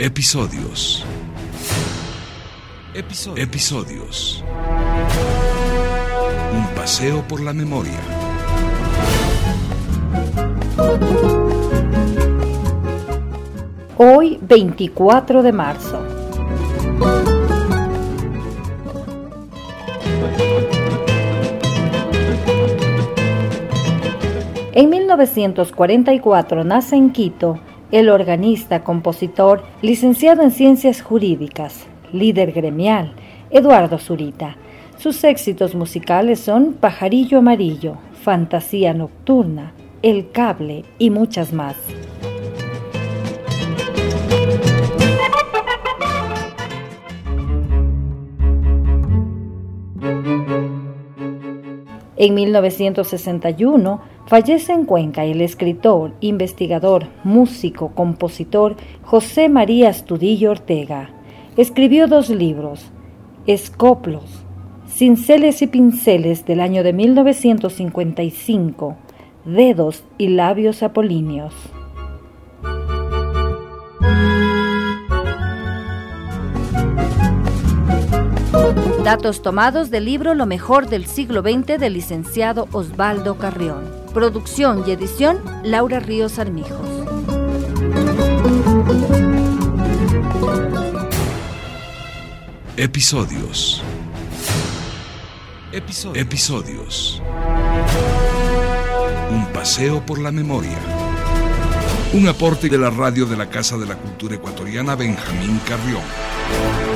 Episodios. Un paseo por la memoria. Hoy, 24 de marzo. En 1944 nace en Quito el organista, compositor, licenciado en Ciencias Jurídicas, líder gremial, Eduardo Zurita. Sus éxitos musicales son Pajarillo Amarillo, Fantasía Nocturna, El Cable y muchas más. En 1961 fallece en Cuenca el escritor, investigador, músico, compositor José María Astudillo Ortega. Escribió 2 libros, Escoplos, Cinceles y Pinceles del año de 1955, Dedos y Labios Apolíneos. Datos tomados del libro Lo mejor del siglo XX del licenciado Osvaldo Carrión. Producción y edición Laura Ríos Armijos. Episodios. Un paseo por la memoria. Un aporte de la radio de la Casa de la Cultura Ecuatoriana Benjamín Carrión.